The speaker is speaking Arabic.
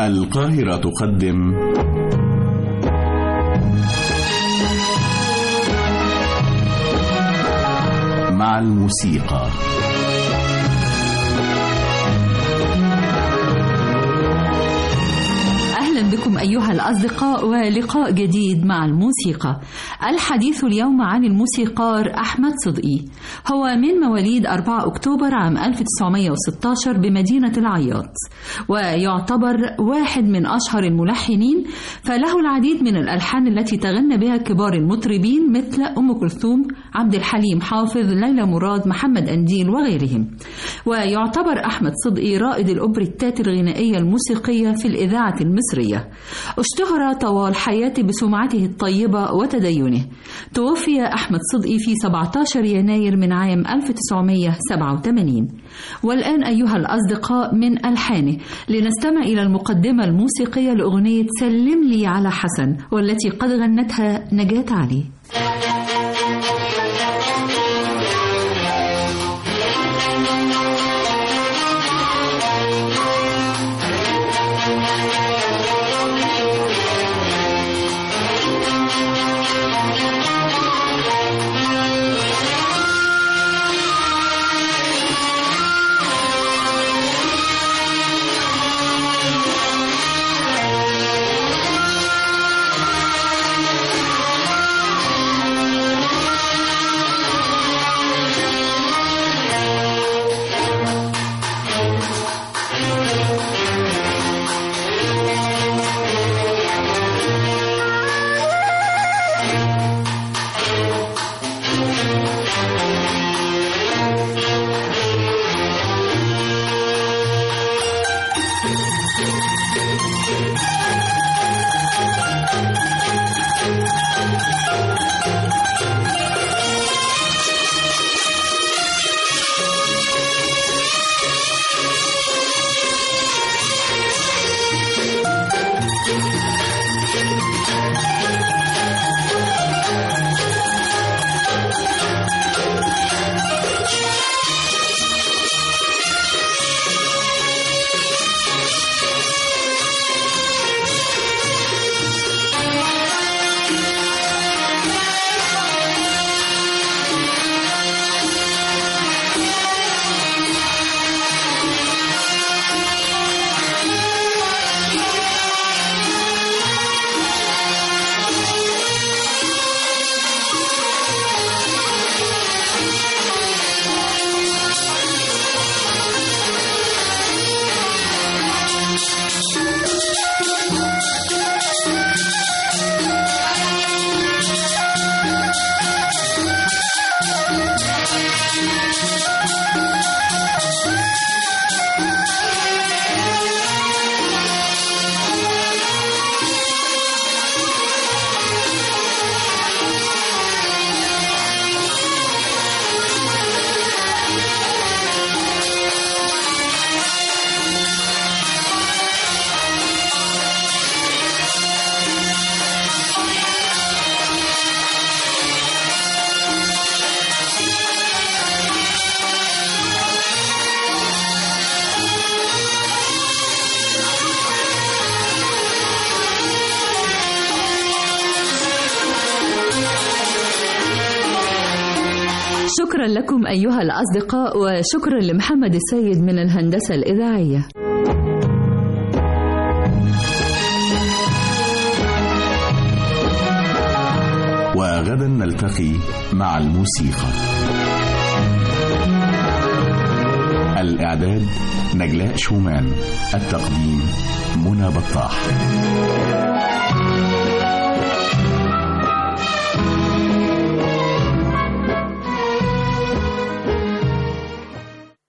القاهرة تقدم مع الموسيقى. أهلا بكم أيها الأصدقاء ولقاء جديد مع الموسيقى. الحديث اليوم عن الموسيقار أحمد صدقي. هو من مواليد 4 أكتوبر عام 1916 بمدينة العياط، ويعتبر واحد من أشهر الملحنين، فله العديد من الألحان التي تغنى بها كبار المطربين مثل أم كلثوم، عبد الحليم حافظ، ليلى مراد، محمد أنديل وغيرهم. ويعتبر أحمد صدقي رائد الأوبريتات الغنائية الموسيقية في الإذاعة المصرية. اشتهر طوال حياته بسمعته الطيبة وتدينه. توفي أحمد صدقي في 17 يناير من عام 1987. والآن أيها الأصدقاء من ألحانه لنستمع إلى المقدمة الموسيقية لأغنية سلم لي على حسن، والتي قد غنتها نجاة علي. شكرا لكم أيها الأصدقاء، وشكرا لمحمد السيد من الهندسة الإذاعية. وغدا نلتقي مع الموسيقى. الإعداد نجلاء شومان، التقديم منى بطاح.